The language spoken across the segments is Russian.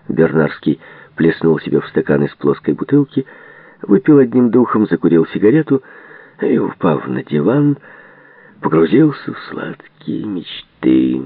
Бернарский плеснул себе в стакан из плоской бутылки, выпил одним духом, закурил сигарету и, упав на диван, погрузился в сладкие мечты.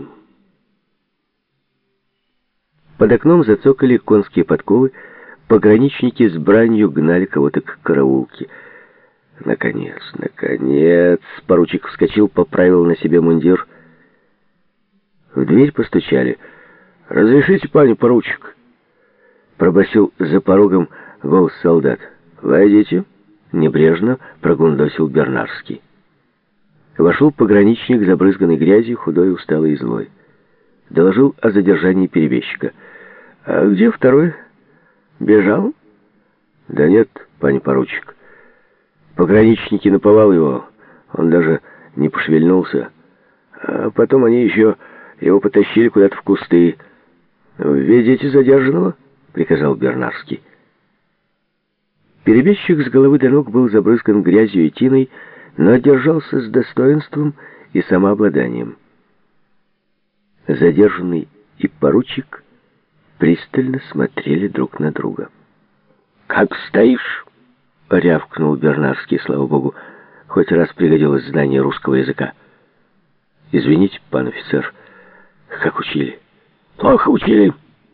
Под окном зацокали конские подковы, пограничники с бранью гнали кого-то к караулке. Наконец! Поручик вскочил, поправил на себе мундир. В дверь постучали. «Разрешите, пане поручик?» Пробасил за порогом голос солдат. «Войдите», — небрежно прогундосил Бернарский. Вошел пограничник, забрызганный грязью, худой, усталый и злой. Доложил о задержании перебежчика. «А где второй? Бежал?» «Да нет, пане поручик. Пограничники наповал его, он даже не пошевельнулся. А потом они еще его потащили куда-то в кусты. «Ведите задержанного», — приказал Бернарский. Перебежчик с головы до ног был забрызган грязью и тиной, но держался с достоинством и самообладанием. Задержанный и поручик пристально смотрели друг на друга. «Как стоишь?» — рявкнул Бернарский, слава богу, хоть раз пригодилось знание русского языка. «Извините, пан офицер, как учили?» «Плохо учили».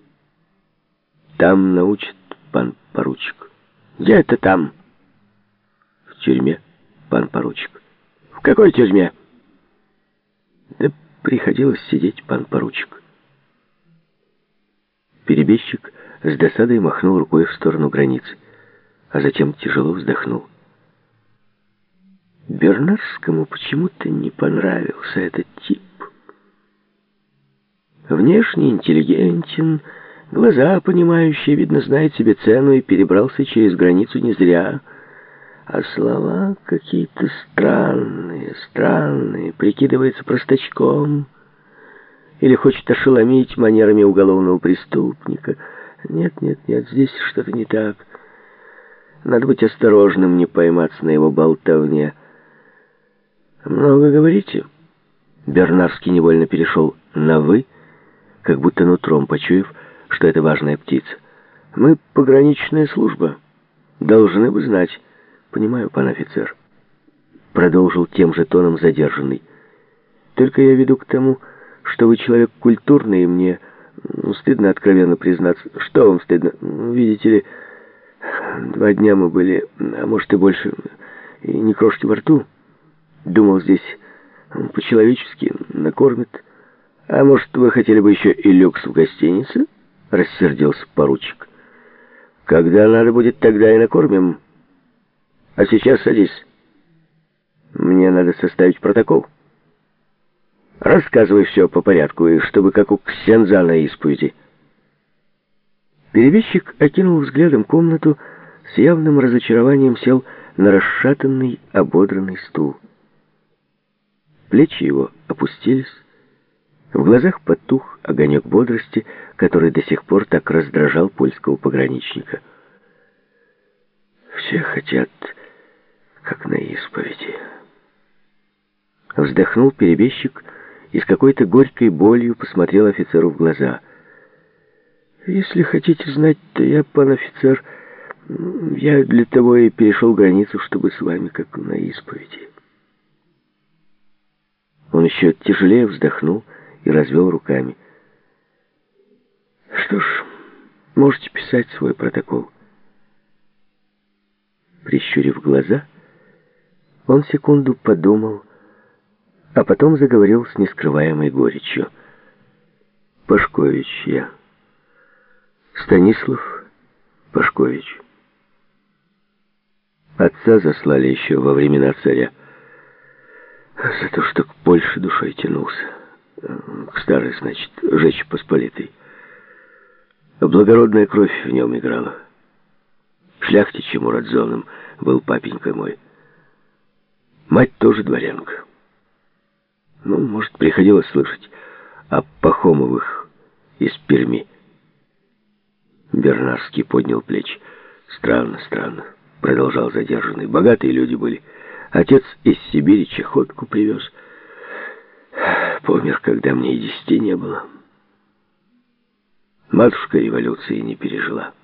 «Там научат, пан поручик». «Где это там?» «В тюрьме, пан поручик». «В какой тюрьме?» «Да приходилось сидеть, пан поручик». Перебежчик с досадой махнул рукой в сторону границы, а затем тяжело вздохнул. Бернарскому почему-то не понравился этот тип. Внешне интеллигентен, глаза понимающие, видно, знает себе цену и перебрался через границу не зря. А слова какие-то странные, прикидывается простачком или хочет ошеломить манерами уголовного преступника. Нет, здесь что-то не так. Надо быть осторожным, не пойматься на его болтовне. «Много говорите?» Бернарский невольно перешел на «вы», как будто нутром почуяв, что это важная птица. «Мы пограничная служба. Должны бы знать». «Понимаю, пан офицер», — продолжил тем же тоном задержанный. «Только я веду к тому, что вы человек культурный, и мне стыдно откровенно признаться». «Что вам стыдно? Видите ли, 2 дня мы были, а может и больше, и не крошки во рту. Думал, здесь по-человечески накормят. А может, вы хотели бы еще и люкс в гостинице?» — рассердился поручик. «Когда надо будет, тогда и накормим. А сейчас садись. Мне надо составить протокол. Рассказывай все по порядку, и чтобы как у ксенза на исповеди». Перебежчик окинул взглядом комнату, с явным разочарованием сел на расшатанный, ободранный стул. Плечи его опустились, в глазах потух огонек бодрости, который до сих пор так раздражал польского пограничника. «Все хотят, как на исповеди». Вздохнул перебежчик и с какой-то горькой болью посмотрел офицеру в глаза. «Если хотите знать, то я, пан офицер, я для того и перешел границу, чтобы с вами, как на исповеди». Он еще тяжелее вздохнул и развел руками. «Что ж, можете писать свой протокол». Прищурив глаза, он секунду подумал, а потом заговорил с нескрываемой горечью. «Пашкович я. Станислав Пашкович. Отца заслали еще во времена царя за то, что к Польше душой тянулся. К старой, значит, Жечи Посполитой. Благородная кровь в нем играла. Шляхтичем уродзоном был папенька мой. Мать тоже дворянка. Ну, может, приходилось слышать о Пахомовых из Перми». Бернарский поднял плечи. «Странно, — продолжал задержанный. — Богатые люди были. Отец из Сибири чахотку привез. Помер, когда мне и 10 не было. Матушка революции не пережила.